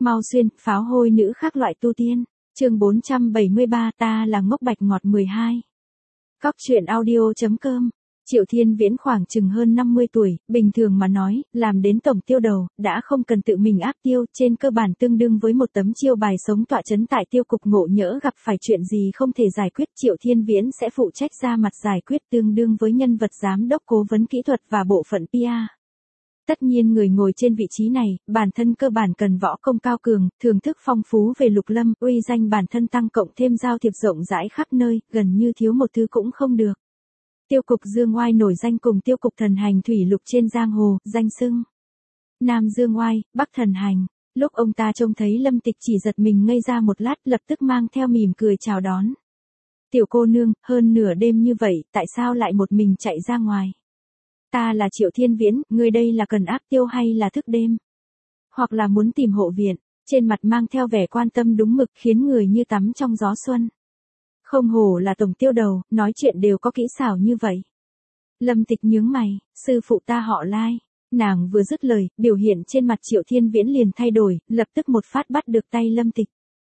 Mau xuyên, pháo hôi nữ khác loại tu tiên. Chương 473, ta là ngốc bạch ngọt 12. Cóc truyện audio.com. Triệu Thiên Viễn khoảng chừng hơn 50 tuổi, bình thường mà nói, làm đến tổng tiêu đầu, đã không cần tự mình áp tiêu, trên cơ bản tương đương với một tấm chiêu bài sống tọa chấn tại tiêu cục, ngộ nhỡ gặp phải chuyện gì không thể giải quyết, Triệu Thiên Viễn sẽ phụ trách ra mặt giải quyết, tương đương với nhân vật giám đốc cố vấn kỹ thuật và bộ phận PR. Tất nhiên người ngồi trên vị trí này, bản thân cơ bản cần võ công cao cường, thưởng thức phong phú về lục lâm, uy danh bản thân tăng cộng thêm giao thiệp rộng rãi khắp nơi, gần như thiếu một thứ cũng không được. Tiêu cục Dương Oai nổi danh cùng tiêu cục Thần Hành thủy lục trên giang hồ, danh xưng Nam Dương Oai, Bắc Thần Hành. Lúc ông ta trông thấy Lâm Tịch chỉ giật mình ngây ra một lát, lập tức mang theo mỉm cười chào đón. Tiểu cô nương, hơn nửa đêm như vậy, tại sao lại một mình chạy ra ngoài? Ta là Triệu Thiên Viễn, ngươi đây là cần áp tiêu hay là thức đêm? Hoặc là muốn tìm hộ viện? Trên mặt mang theo vẻ quan tâm đúng mực khiến người như tắm trong gió xuân. Không hổ là tổng tiêu đầu, nói chuyện đều có kỹ xảo như vậy. Lâm Tịch nhướng mày, sư phụ ta họ Lai. Nàng vừa dứt lời, biểu hiện trên mặt Triệu Thiên Viễn liền thay đổi, lập tức một phát bắt được tay Lâm Tịch.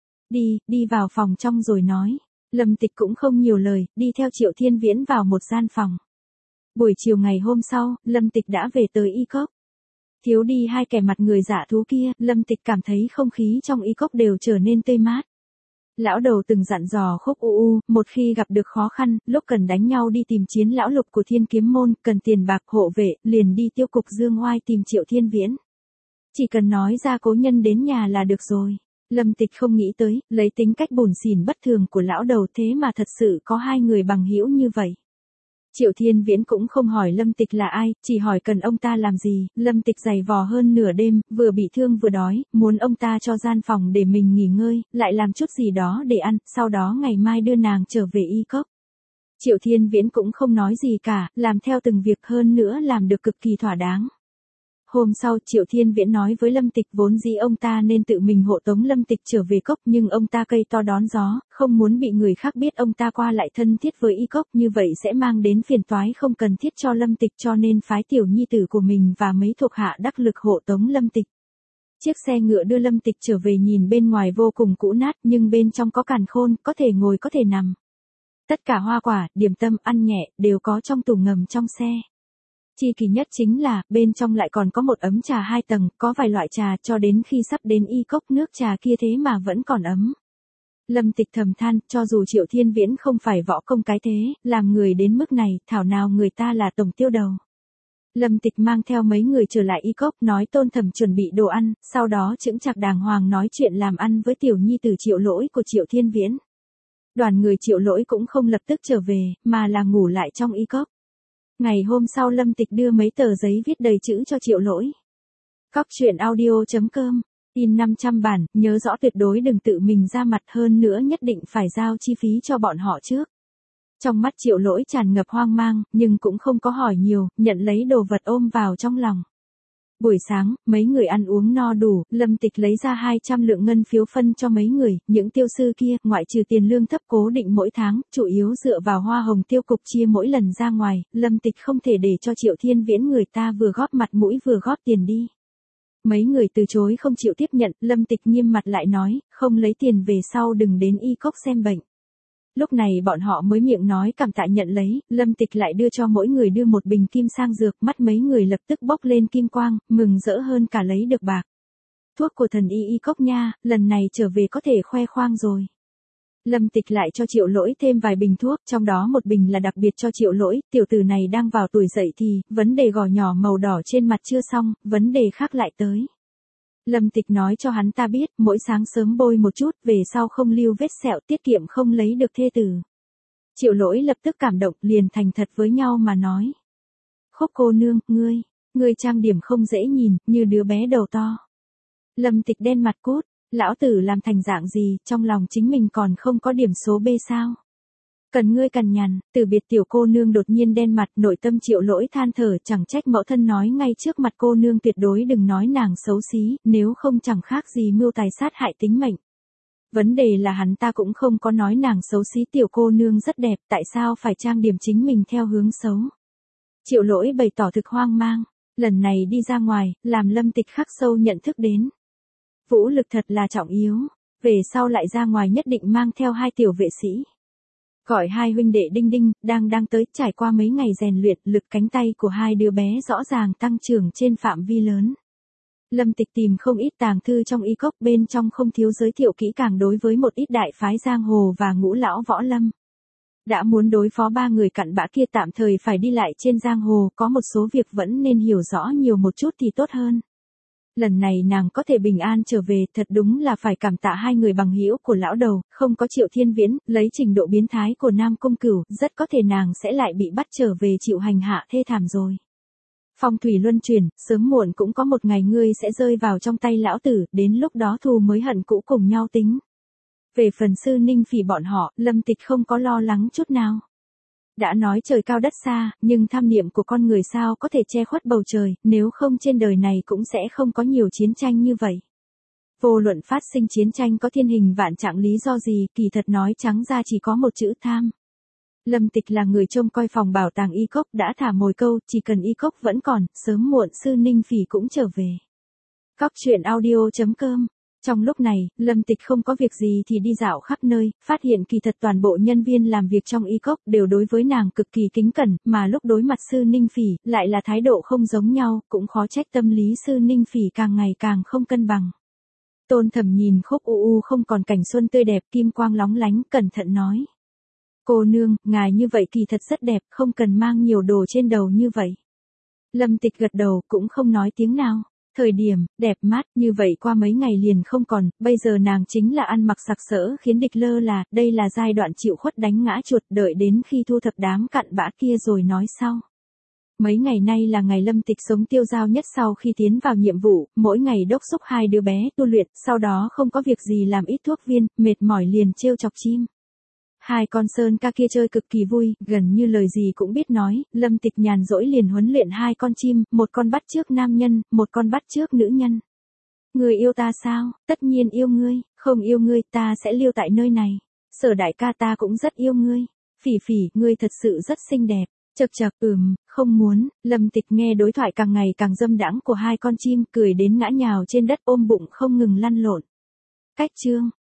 Đi vào phòng trong rồi nói. Lâm Tịch cũng không nhiều lời, đi theo Triệu Thiên Viễn vào một gian phòng. Buổi chiều ngày hôm sau, Lâm Tịch đã về tới y cốc. Thiếu đi hai kẻ mặt người dạ thú kia, Lâm Tịch cảm thấy không khí trong y cốc đều trở nên tươi mát. Lão đầu từng dặn dò Khúc U, một khi gặp được khó khăn, lúc cần đánh nhau đi tìm chiến lão lục của Thiên Kiếm môn, cần tiền bạc hộ vệ, liền đi tiêu cục Dương Oai tìm Triệu Thiên Viễn. Chỉ cần nói ra cố nhân đến nhà là được rồi. Lâm Tịch không nghĩ tới, lấy tính cách bủn xỉn bất thường của lão đầu thế mà thật sự có hai người bằng hữu như vậy. Triệu Thiên Viễn cũng không hỏi Lâm Tịch là ai, chỉ hỏi cần ông ta làm gì. Lâm Tịch giày vò hơn nửa đêm, vừa bị thương vừa đói, muốn ông ta cho gian phòng để mình nghỉ ngơi, lại làm chút gì đó để ăn, sau đó ngày mai đưa nàng trở về y cốc. Triệu Thiên Viễn cũng không nói gì cả, làm theo từng việc, hơn nữa làm được cực kỳ thỏa đáng. Hôm sau Triệu Thiên Viễn nói với Lâm Tịch vốn dĩ ông ta nên tự mình hộ tống Lâm Tịch trở về cốc, nhưng ông ta cây to đón gió, không muốn bị người khác biết ông ta qua lại thân thiết với y cốc, như vậy sẽ mang đến phiền toái không cần thiết cho Lâm Tịch, cho nên phái tiểu nhi tử của mình và mấy thuộc hạ đắc lực hộ tống Lâm Tịch. Chiếc xe ngựa đưa Lâm Tịch trở về nhìn bên ngoài vô cùng cũ nát, nhưng bên trong có càn khôn, có thể ngồi có thể nằm. Tất cả hoa quả, điểm tâm, ăn nhẹ, đều có trong tủ ngầm trong xe. Chi kỳ nhất chính là, bên trong lại còn có một ấm trà 2 tầng, có vài loại trà, cho đến khi sắp đến y cốc nước trà kia thế mà vẫn còn ấm. Lâm Tịch thầm than, cho dù Triệu Thiên Viễn không phải võ công cái thế, làm người đến mức này, thảo nào người ta là tổng tiêu đầu. Lâm Tịch mang theo mấy người trở lại y cốc, nói Tôn Thẩm chuẩn bị đồ ăn, sau đó chững chạc đàng hoàng nói chuyện làm ăn với tiểu nhi tử Triệu Lỗi của Triệu Thiên Viễn. Đoàn người Triệu Lỗi cũng không lập tức trở về, mà là ngủ lại trong y cốc. Ngày hôm sau Lâm Tịch đưa mấy tờ giấy viết đầy chữ cho Triệu Lỗi. Cóc truyện audio.com. In 500 bản, nhớ rõ tuyệt đối đừng tự mình ra mặt, hơn nữa nhất định phải giao chi phí cho bọn họ trước. Trong mắt Triệu Lỗi tràn ngập hoang mang, nhưng cũng không có hỏi nhiều, nhận lấy đồ vật ôm vào trong lòng. Buổi sáng, mấy người ăn uống no đủ, Lâm Tịch lấy ra 200 lượng ngân phiếu phân cho mấy người, những tiêu sư kia, ngoại trừ tiền lương thấp cố định mỗi tháng, chủ yếu dựa vào hoa hồng tiêu cục chia mỗi lần ra ngoài, Lâm Tịch không thể để cho Triệu Thiên Viễn người ta vừa góp mặt mũi vừa góp tiền đi. Mấy người từ chối không chịu tiếp nhận, Lâm Tịch nghiêm mặt lại nói, không lấy tiền về sau đừng đến y cốc xem bệnh. Lúc này bọn họ mới miệng nói cảm tạ nhận lấy, Lâm Tịch lại đưa cho mỗi người đưa một bình kim sang dược, mắt mấy người lập tức bốc lên kim quang, mừng rỡ hơn cả lấy được bạc. Thuốc của thần y cốc nha, lần này trở về có thể khoe khoang rồi. Lâm Tịch lại cho Triệu Lỗi thêm vài bình thuốc, trong đó một bình là đặc biệt cho Triệu Lỗi, tiểu tử này đang vào tuổi dậy thì, vấn đề gò nhỏ màu đỏ trên mặt chưa xong, vấn đề khác lại tới. Lâm Tịch nói cho hắn ta biết, mỗi sáng sớm bôi một chút, về sau không lưu vết sẹo, tiết kiệm không lấy được thê tử. Triệu Lỗi lập tức cảm động, liền thành thật với nhau mà nói. Khúc cô nương, ngươi trang điểm không dễ nhìn, như đứa bé đầu to. Lâm Tịch đen mặt cốt, lão tử làm thành dạng gì, trong lòng chính mình còn không có điểm số B sao? Cần ngươi cằn nhằn, từ biệt tiểu cô nương đột nhiên đen mặt, nội tâm Triệu Lỗi than thở, chẳng trách mẫu thân nói ngay trước mặt cô nương tuyệt đối đừng nói nàng xấu xí, nếu không chẳng khác gì mưu tài sát hại tính mệnh. Vấn đề là hắn ta cũng không có nói nàng xấu xí, tiểu cô nương rất đẹp, tại sao phải trang điểm chính mình theo hướng xấu. Triệu Lỗi bày tỏ thực hoang mang, lần này đi ra ngoài, làm Lâm Tịch khắc sâu nhận thức đến. Vũ lực thật là trọng yếu. Về sau lại ra ngoài nhất định mang theo 2 tiểu vệ sĩ. Gọi 2 huynh đệ Đinh Đinh, đang tới, trải qua mấy ngày rèn luyện, lực cánh tay của 2 đứa bé rõ ràng tăng trưởng trên phạm vi lớn. Lâm Tịch tìm không ít tàng thư trong y cốc, bên trong không thiếu giới thiệu kỹ càng đối với một ít đại phái giang hồ và ngũ lão võ lâm. Đã muốn đối phó 3 người cặn bã kia tạm thời phải đi lại trên giang hồ, có một số việc vẫn nên hiểu rõ nhiều một chút thì tốt hơn. Lần này nàng có thể bình an trở về, thật đúng là phải cảm tạ 2 người bằng hữu của lão đầu, không có Triệu Thiên Viễn, lấy trình độ biến thái của Nam Cung Cửu, rất có thể nàng sẽ lại bị bắt trở về chịu hành hạ thê thảm rồi. Phong thủy luân chuyển, sớm muộn cũng có một ngày ngươi sẽ rơi vào trong tay lão tử, đến lúc đó thù mới hận cũ cùng nhau tính. Về phần Sư Ninh Phỉ bọn họ, Lâm Tịch không có lo lắng chút nào. Đã nói trời cao đất xa, nhưng tham niệm của con người sao có thể che khuất bầu trời, nếu không trên đời này cũng sẽ không có nhiều chiến tranh như vậy. Vô luận phát sinh chiến tranh có thiên hình vạn trạng lý do gì, kỳ thật nói trắng ra chỉ có một chữ tham. Lâm Tịch là người trông coi phòng bảo tàng y cốc, đã thả mồi câu, chỉ cần y cốc vẫn còn, sớm muộn Sư Ninh Phỉ cũng trở về. Cóc truyện audio.com. Trong lúc này, Lâm Tịch không có việc gì thì đi dạo khắp nơi, phát hiện kỳ thật toàn bộ nhân viên làm việc trong y cốc đều đối với nàng cực kỳ kính cẩn, mà lúc đối mặt Sư Ninh Phỉ, lại là thái độ không giống nhau, cũng khó trách tâm lý Sư Ninh Phỉ càng ngày càng không cân bằng. Tôn Thẩm nhìn Khúc U không còn cảnh xuân tươi đẹp, kim quang lóng lánh, cẩn thận nói. Cô nương, ngài như vậy kỳ thật rất đẹp, không cần mang nhiều đồ trên đầu như vậy. Lâm Tịch gật đầu, cũng không nói tiếng nào. Thời điểm, đẹp mắt, như vậy qua mấy ngày liền không còn, bây giờ nàng chính là ăn mặc sặc sỡ khiến địch lơ là, đây là giai đoạn chịu khuất đánh ngã chuột, đợi đến khi thu thập đám cặn bã kia rồi nói sau. Mấy ngày nay là ngày Lâm Tịch sống tiêu dao nhất sau khi tiến vào nhiệm vụ, mỗi ngày đốc thúc 2 đứa bé tu luyện, sau đó không có việc gì làm ít thuốc viên, mệt mỏi liền trêu chọc chim. 2 con sơn ca kia chơi cực kỳ vui, gần như lời gì cũng biết nói, Lâm Tịch nhàn rỗi liền huấn luyện 2 con chim, một con bắt chước nam nhân, một con bắt chước nữ nhân. Người yêu ta sao? Tất nhiên yêu ngươi, không yêu ngươi ta sẽ lưu tại nơi này. Sở đại ca ta cũng rất yêu ngươi. Phỉ Phỉ, ngươi thật sự rất xinh đẹp. Chậc chậc, không muốn. Lâm Tịch nghe đối thoại càng ngày càng dâm đãng của 2 con chim, cười đến ngã nhào trên đất ôm bụng không ngừng lăn lộn. Cách chương